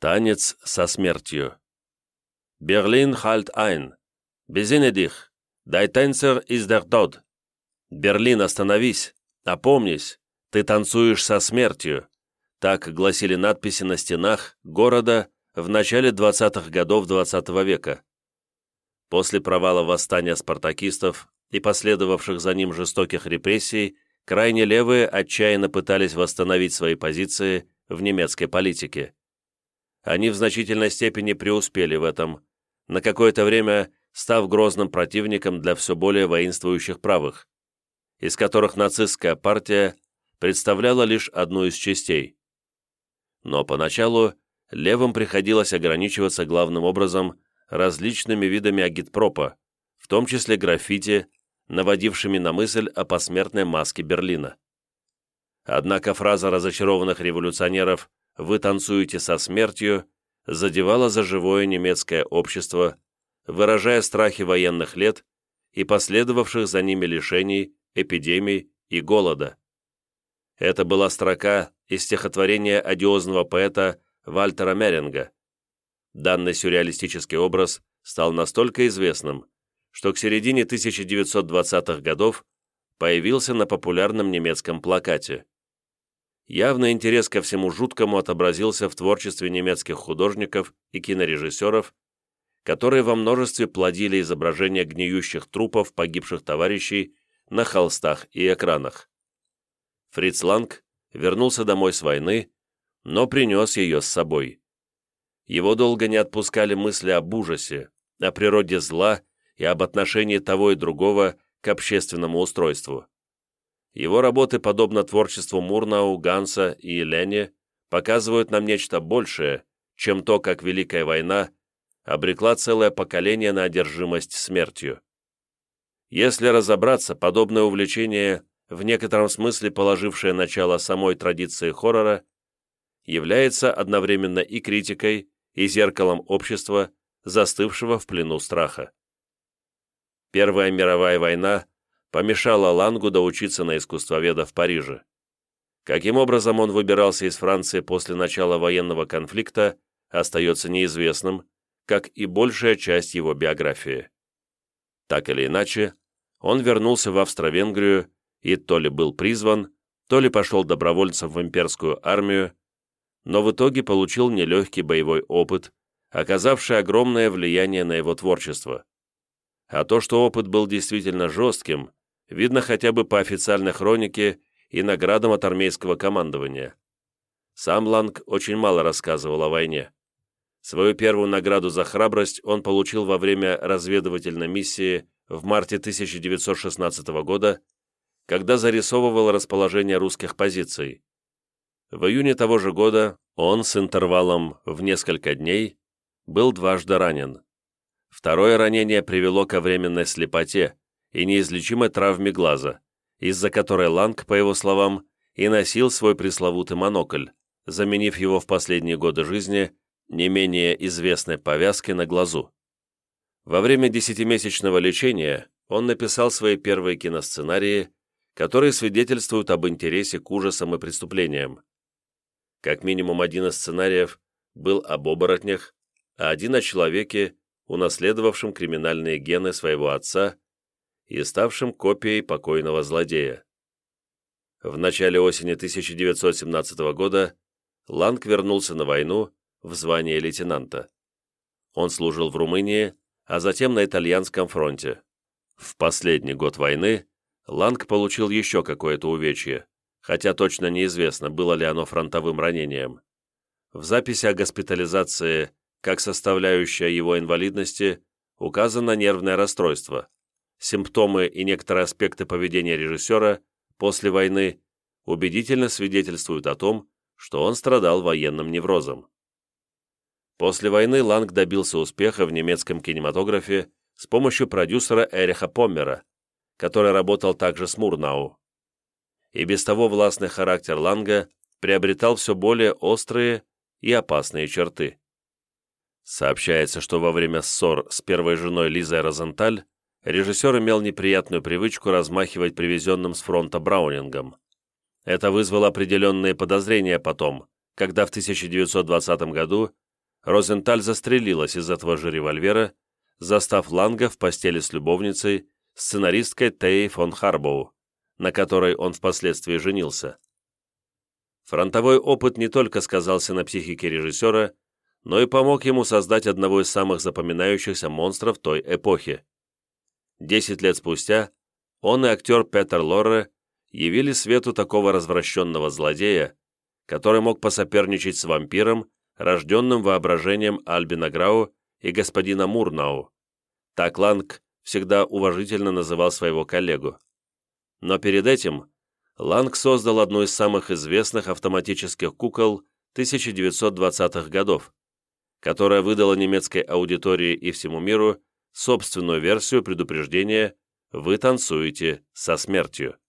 Танец со смертью. Берлин halt ein. Besinne dich. Dein Tänzer ist der Tod. Берлин, остановись, опомнись, ты танцуешь со смертью. Так гласили надписи на стенах города в начале 20-х годов XX века. После провала восстания спартакистов и последовавших за ним жестоких репрессий, крайне левые отчаянно пытались восстановить свои позиции в немецкой политике. Они в значительной степени преуспели в этом, на какое-то время став грозным противником для все более воинствующих правых, из которых нацистская партия представляла лишь одну из частей. Но поначалу левым приходилось ограничиваться главным образом различными видами агитпропа, в том числе граффити, наводившими на мысль о посмертной маске Берлина. Однако фраза разочарованных революционеров «Вы танцуете со смертью» задевала за живое немецкое общество, выражая страхи военных лет и последовавших за ними лишений, эпидемий и голода. Это была строка из стихотворения одиозного поэта Вальтера Меринга. Данный сюрреалистический образ стал настолько известным, что к середине 1920-х годов появился на популярном немецком плакате. Явный интерес ко всему жуткому отобразился в творчестве немецких художников и кинорежиссеров, которые во множестве плодили изображения гниющих трупов погибших товарищей на холстах и экранах. Фриц Ланг вернулся домой с войны, но принес ее с собой. Его долго не отпускали мысли об ужасе, о природе зла и об отношении того и другого к общественному устройству. Его работы, подобно творчеству Мурнау, Ганса и Лене, показывают нам нечто большее, чем то, как Великая война обрекла целое поколение на одержимость смертью. Если разобраться, подобное увлечение, в некотором смысле положившее начало самой традиции хоррора, является одновременно и критикой, и зеркалом общества, застывшего в плену страха. Первая мировая война помешала Лангу доучиться на искусствоведа в Париже. Каким образом он выбирался из Франции после начала военного конфликта, остается неизвестным, как и большая часть его биографии. Так или иначе, он вернулся в Австро-Венгрию и то ли был призван, то ли пошел добровольцем в имперскую армию, но в итоге получил нелегкий боевой опыт, оказавший огромное влияние на его творчество. А то, что опыт был действительно жестким, видно хотя бы по официальной хронике и наградам от армейского командования. Сам Ланг очень мало рассказывал о войне. Свою первую награду за храбрость он получил во время разведывательной миссии в марте 1916 года, когда зарисовывал расположение русских позиций. В июне того же года он с интервалом в несколько дней был дважды ранен. Второе ранение привело ко временной слепоте и неизлечимой травме глаза, из-за которой Ланг, по его словам, и носил свой пресловутый монокль, заменив его в последние годы жизни не менее известной повязкой на глазу. Во время 10-месячного лечения он написал свои первые киносценарии, которые свидетельствуют об интересе к ужасам и преступлениям. Как минимум один из сценариев был об оборотнях, а один о человеке, унаследовавшем криминальные гены своего отца и ставшим копией покойного злодея. В начале осени 1917 года Ланг вернулся на войну в звании лейтенанта. Он служил в Румынии, а затем на итальянском фронте. В последний год войны Ланг получил еще какое-то увечье, хотя точно неизвестно, было ли оно фронтовым ранением. В записи о госпитализации, как составляющая его инвалидности, указано нервное расстройство. Симптомы и некоторые аспекты поведения режиссера после войны убедительно свидетельствуют о том, что он страдал военным неврозом. После войны Ланг добился успеха в немецком кинематографе с помощью продюсера Эриха Поммера, который работал также с Мурнау. И без того властный характер Ланга приобретал все более острые и опасные черты. Сообщается, что во время ссор с первой женой Лизой Розенталь режиссер имел неприятную привычку размахивать привезенным с фронта браунингом. Это вызвало определенные подозрения потом, когда в 1920 году Розенталь застрелилась из этого же револьвера, застав Ланга в постели с любовницей, сценаристкой Теей фон Харбоу, на которой он впоследствии женился. Фронтовой опыт не только сказался на психике режиссера, но и помог ему создать одного из самых запоминающихся монстров той эпохи. 10 лет спустя он и актер Петер Лорре явили свету такого развращенного злодея, который мог посоперничать с вампиром, рожденным воображением Альбина Грау и господина Мурнау. Так Ланг всегда уважительно называл своего коллегу. Но перед этим Ланг создал одну из самых известных автоматических кукол 1920-х годов, которая выдала немецкой аудитории и всему миру собственную версию предупреждения «Вы танцуете со смертью».